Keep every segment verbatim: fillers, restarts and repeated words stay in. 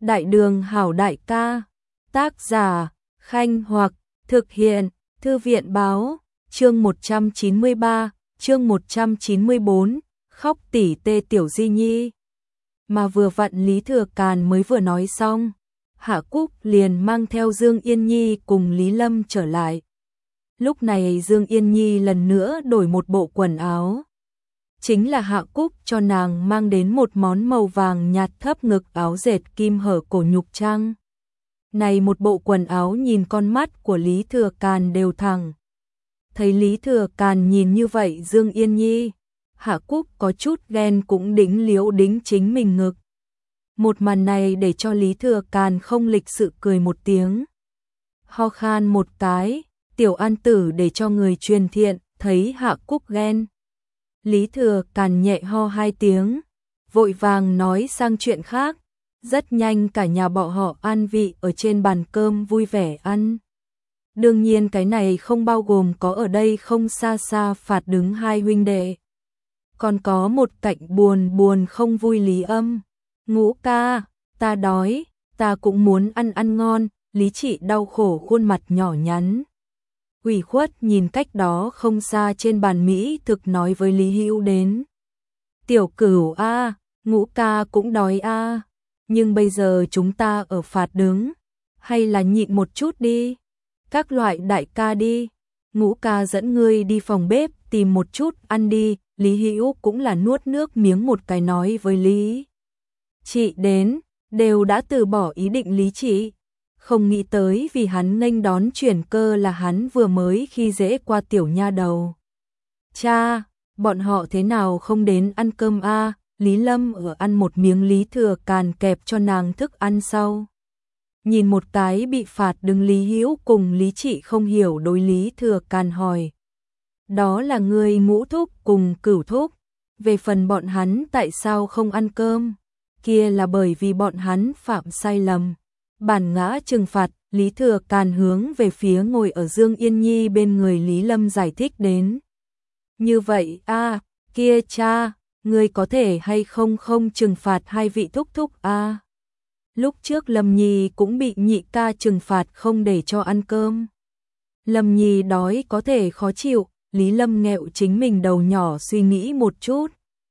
Đại đường hảo đại ca, tác giả, Khanh Hoặc, thực hiện, Thư viện báo, chương một trăm chín mươi ba, chương một trăm chín mươi bốn, khóc tỉ tê tiểu di nhi. Mà vừa vặn Lý Thừa Càn mới vừa nói xong, Hạ Cúc liền mang theo Dương Yên Nhi cùng Lý Lâm trở lại. Lúc này Dương Yên Nhi lần nữa đổi một bộ quần áo. Chính là Hạ Cúc cho nàng mang đến một món màu vàng nhạt thấp ngực áo dệt kim hở cổ nhục trang. Này một bộ quần áo nhìn con mắt của Lý Thừa Càn đều thẳng. Thấy Lý Thừa Càn nhìn như vậy Dương Yên Nhi, Hạ Cúc có chút ghen cũng đính liếu đính chính mình ngực. Một màn này để cho Lý Thừa Càn không lịch sự cười một tiếng. Ho khan một cái, tiểu an tử để cho người truyền thiện, thấy Hạ Cúc ghen. Lý Thừa Càn nhẹ ho hai tiếng, vội vàng nói sang chuyện khác. Rất nhanh cả nhà bọn họ an vị ở trên bàn cơm vui vẻ ăn. Đương nhiên cái này không bao gồm có ở đây không xa xa phạt đứng hai huynh đệ. Còn có một cạnh buồn buồn không vui Lý Âm. Ngũ ca, ta đói, ta cũng muốn ăn ăn ngon. Lý Trị đau khổ khuôn mặt nhỏ nhắn. Ủy khuất nhìn cách đó không xa trên bàn Mỹ thực nói với Lý Hữu đến. Tiểu Cửu a, Ngũ ca cũng đói a, nhưng bây giờ chúng ta ở phạt đứng, hay là nhịn một chút đi. Các loại đại ca đi, Ngũ ca dẫn ngươi đi phòng bếp tìm một chút ăn đi. Lý Hữu cũng là nuốt nước miếng một cái nói với Lý Trị đến, đều đã từ bỏ ý định Lý Trị. Không nghĩ tới vì hắn nghênh đón chuyển cơ là hắn vừa mới khi dễ qua tiểu nha đầu. Cha, bọn họ thế nào không đến ăn cơm a? Lý Lâm ở ăn một miếng Lý Thừa Càn kẹp cho nàng thức ăn sau. Nhìn một cái bị phạt đứng Lý Hữu cùng Lý Trị không hiểu đối Lý Thừa Càn hỏi. Đó là người Ngũ thúc cùng Cửu thúc. Về phần bọn hắn tại sao không ăn cơm? Kia là bởi vì bọn hắn phạm sai lầm. Bản ngã trừng phạt. Lý Thừa Càn hướng về phía ngồi ở Dương Yên Nhi bên người Lý Lâm giải thích đến. Như vậy a, kia cha, ngươi có thể hay không không trừng phạt hai vị thúc thúc a? Lúc trước Lâm Nhi cũng bị nhị ca trừng phạt không để cho ăn cơm. Lâm Nhi đói có thể khó chịu. Lý Lâm nghẹo chính mình đầu nhỏ suy nghĩ một chút.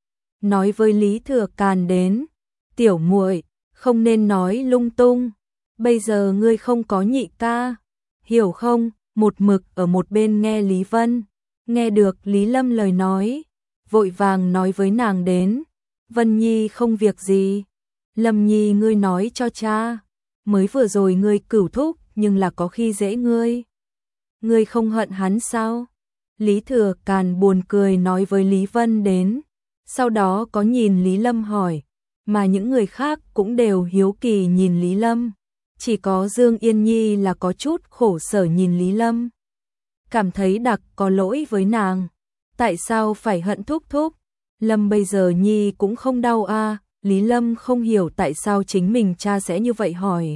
Nói với Lý Thừa Càn đến. Tiểu muội, không nên nói lung tung. Bây giờ ngươi không có nhị ca, hiểu không? Một mực ở một bên nghe Lý Vân. Nghe được Lý Lâm lời nói, vội vàng nói với nàng đến. Vân Nhi không việc gì. Lâm Nhi ngươi nói cho cha. Mới vừa rồi ngươi Cửu thúc nhưng là có khi dễ ngươi. Ngươi không hận hắn sao? Lý Thừa Càn buồn cười nói với Lý Vân đến. Sau đó có nhìn Lý Lâm hỏi. Mà những người khác cũng đều hiếu kỳ nhìn Lý Lâm. Chỉ có Dương Yên Nhi là có chút khổ sở nhìn Lý Lâm. Cảm thấy đặc có lỗi với nàng. Tại sao phải hận thúc thúc? Lâm bây giờ Nhi cũng không đau a. Lý Lâm không hiểu tại sao chính mình cha sẽ như vậy hỏi.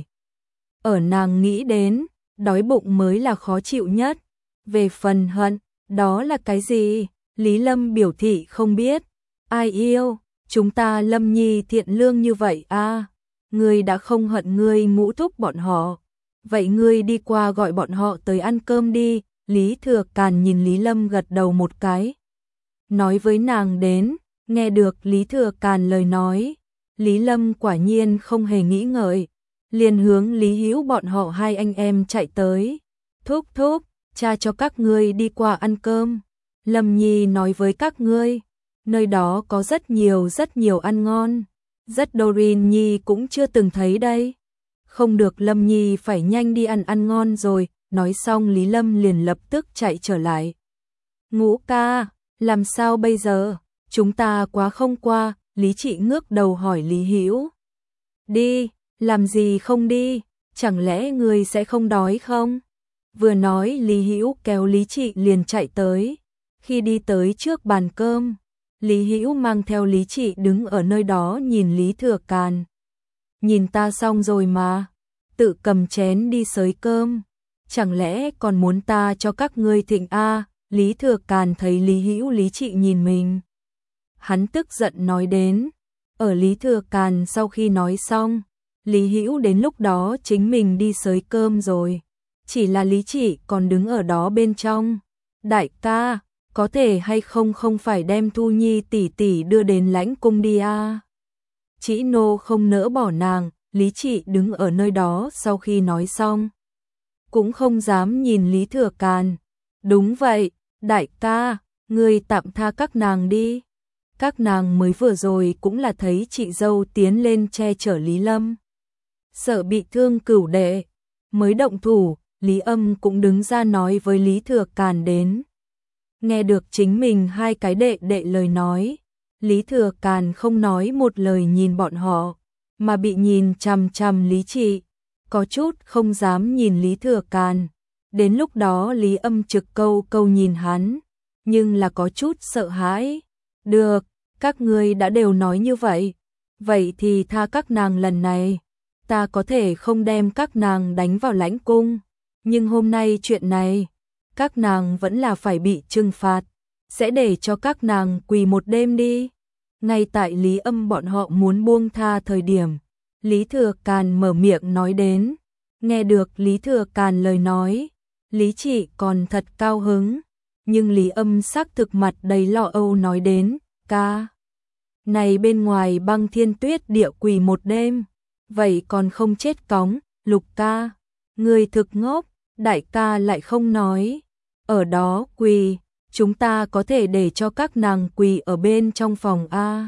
Ở nàng nghĩ đến, đói bụng mới là khó chịu nhất. Về phần hận, đó là cái gì? Lý Lâm biểu thị không biết. Ai yêu, chúng ta Lâm Nhi thiện lương như vậy a. Ngươi đã không hận ngươi Ngũ thúc bọn họ. Vậy ngươi đi qua gọi bọn họ tới ăn cơm đi. Lý Thừa Càn nhìn Lý Lâm gật đầu một cái. Nói với nàng đến, nghe được Lý Thừa Càn lời nói. Lý Lâm quả nhiên không hề nghĩ ngợi. Liền hướng Lý Hữu bọn họ hai anh em chạy tới. Thúc thúc, cha cho các ngươi đi qua ăn cơm. Lâm Nhi nói với các ngươi. Nơi đó có rất nhiều rất nhiều ăn ngon. Rất Doreen Nhi cũng chưa từng thấy đây. Không được Lâm Nhi phải nhanh đi ăn ăn ngon rồi. Nói xong Lý Lâm liền lập tức chạy trở lại. Ngũ ca, làm sao bây giờ? Chúng ta quá không qua. Lý Trị ngước đầu hỏi Lý Hữu. Đi, làm gì không đi? Chẳng lẽ người sẽ không đói không? Vừa nói Lý Hữu kéo Lý Trị liền chạy tới. Khi đi tới trước bàn cơm, Lý Hữu mang theo Lý Trị đứng ở nơi đó nhìn Lý Thừa Càn. Nhìn ta xong rồi mà, tự cầm chén đi xới cơm. Chẳng lẽ còn muốn ta cho các ngươi thịnh a? Lý Thừa Càn thấy Lý Hữu Lý Trị nhìn mình. Hắn tức giận nói đến. Ở Lý Thừa Càn sau khi nói xong, Lý Hữu đến lúc đó chính mình đi xới cơm rồi. Chỉ là Lý Trị còn đứng ở đó bên trong. Đại ca, có thể hay không không phải đem Thu Nhi tỷ tỷ đưa đến lãnh cung đi à? Chỉ nô không nỡ bỏ nàng, Lý Trị đứng ở nơi đó sau khi nói xong. Cũng không dám nhìn Lý Thừa Càn. Đúng vậy, đại ca, ngươi tạm tha các nàng đi. Các nàng mới vừa rồi cũng là thấy chị dâu tiến lên che chở Lý Lâm. Sợ bị thương cửu đệ, mới động thủ, Lý Âm cũng đứng ra nói với Lý Thừa Càn đến. Nghe được chính mình hai cái đệ đệ lời nói, Lý Thừa Càn không nói một lời nhìn bọn họ, mà bị nhìn chằm chằm Lý Trị, có chút không dám nhìn Lý Thừa Càn. Đến lúc đó Lý Âm trực câu câu nhìn hắn, nhưng là có chút sợ hãi. Được, các ngươi đã đều nói như vậy, vậy thì tha các nàng lần này. Ta có thể không đem các nàng đánh vào lãnh cung, nhưng hôm nay chuyện này, các nàng vẫn là phải bị trừng phạt, sẽ để cho các nàng quỳ một đêm đi. Ngay tại Lý Âm bọn họ muốn buông tha thời điểm, Lý Thừa Càn mở miệng nói đến. Nghe được Lý Thừa Càn lời nói, Lý Trị còn thật cao hứng, nhưng Lý Âm sắc thực mặt đầy lo âu nói đến, ca. Này bên ngoài băng thiên tuyết địa quỳ một đêm, vậy còn không chết cóng, Lục ca, người thực ngốc, đại ca lại không nói. Ở đó quỳ, chúng ta có thể để cho các nàng quỳ ở bên trong phòng A.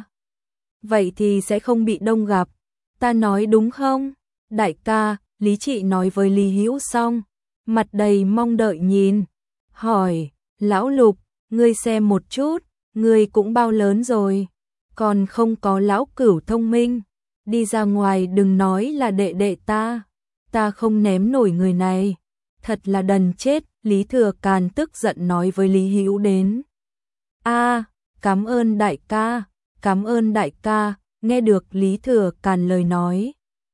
Vậy thì sẽ không bị đông gặp, ta nói đúng không? Đại ca, Lý Trị nói với Lý Hữu xong, mặt đầy mong đợi nhìn, hỏi, lão Lục, ngươi xem một chút, ngươi cũng bao lớn rồi, còn không có lão Cửu thông minh, đi ra ngoài đừng nói là đệ đệ ta, ta không ném nổi người này, thật là đần chết. Lý Thừa Càn tức giận nói với Lý Hữu đến. A, cảm ơn đại ca, cảm ơn đại ca. Nghe được Lý Thừa Càn lời nói,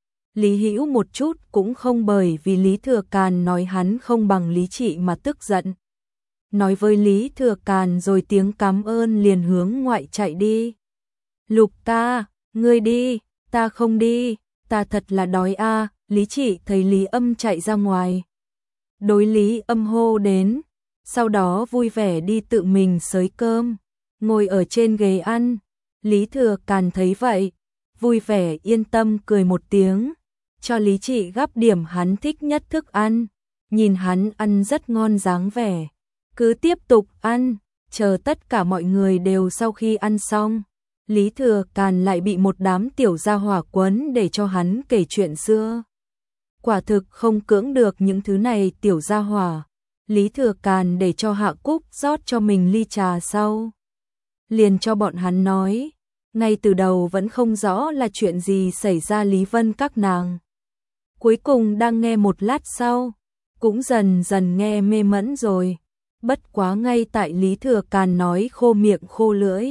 Lý Hữu một chút cũng không bởi vì Lý Thừa Càn nói hắn không bằng Lý Trị mà tức giận. Nói với Lý Thừa Càn rồi tiếng cảm ơn liền hướng ngoại chạy đi. Lục ca, ngươi đi, ta không đi, ta thật là đói a. Lý Trị thấy Lý Âm chạy ra ngoài, đối Lý Âm hô đến, sau đó vui vẻ đi tự mình xới cơm, ngồi ở trên ghế ăn. Lý Thừa Càn thấy vậy, vui vẻ yên tâm cười một tiếng, cho Lý Trị gắp điểm hắn thích nhất thức ăn, nhìn hắn ăn rất ngon dáng vẻ, cứ tiếp tục ăn, chờ tất cả mọi người đều sau khi ăn xong, Lý Thừa Càn lại bị một đám tiểu gia hỏa quấn để cho hắn kể chuyện xưa. Quả thực không cưỡng được những thứ này tiểu gia hỏa, Lý Thừa Càn để cho Hạ Cúc rót cho mình ly trà sau. Liền cho bọn hắn nói, ngay từ đầu vẫn không rõ là chuyện gì xảy ra Lý Vân các nàng. Cuối cùng đang nghe một lát sau, cũng dần dần nghe mê mẫn rồi, bất quá ngay tại Lý Thừa Càn nói khô miệng khô lưỡi.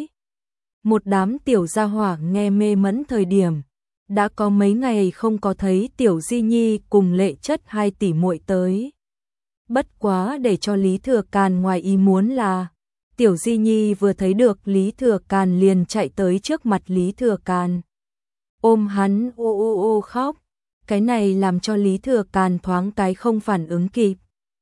Một đám tiểu gia hỏa nghe mê mẫn thời điểm, đã có mấy ngày không có thấy Tiểu Di Nhi cùng Lệ Chất hai tỷ muội tới. Bất quá để cho Lý Thừa Càn ngoài ý muốn là, Tiểu Di Nhi vừa thấy được Lý Thừa Càn liền chạy tới trước mặt Lý Thừa Càn, ôm hắn ô ô ô khóc. Cái này làm cho Lý Thừa Càn thoáng cái không phản ứng kịp.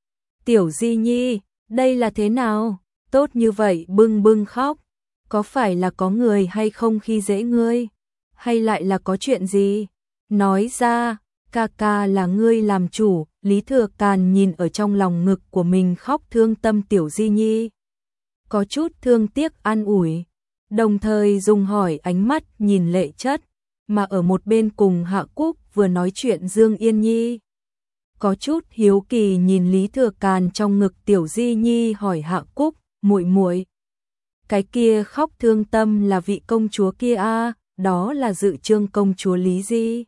Tiểu Di Nhi, đây là thế nào? Tốt như vậy bưng bưng khóc, có phải là có người hay không khi dễ ngươi? Hay lại là có chuyện gì? Nói ra, ca ca là ngươi làm chủ. Lý Thừa Càn nhìn ở trong lòng ngực của mình khóc thương tâm Tiểu Di Nhi, có chút thương tiếc an ủi, đồng thời dùng hỏi ánh mắt nhìn Lệ Chất, mà ở một bên cùng Hạ Cúc vừa nói chuyện Dương Yên Nhi. Có chút hiếu kỳ nhìn Lý Thừa Càn trong ngực Tiểu Di Nhi hỏi Hạ Cúc, muội muội, cái kia khóc thương tâm là vị công chúa kia a? À, đó là Dự Trương công chúa Lý Di.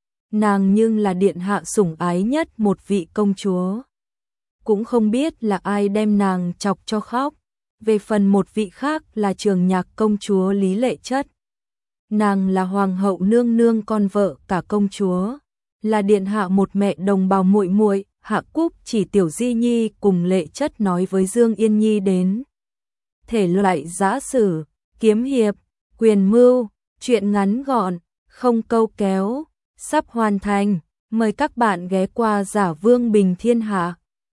Nàng nhưng là điện hạ sủng ái nhất một vị công chúa. Cũng không biết là ai đem nàng chọc cho khóc. Về phần một vị khác là Trường Nhạc công chúa Lý Lệ Chất. Nàng là hoàng hậu nương nương con vợ cả công chúa, là điện hạ một mẹ đồng bào muội muội. Hạ Cúc chỉ Tiểu Di Nhi cùng Lệ Chất nói với Dương Yên Nhi đến thể loại giã sử, kiếm hiệp, quyền mưu, chuyện ngắn gọn, không câu kéo, sắp hoàn thành. Mời các bạn ghé qua Giả Vương Bình Thiên Hạ.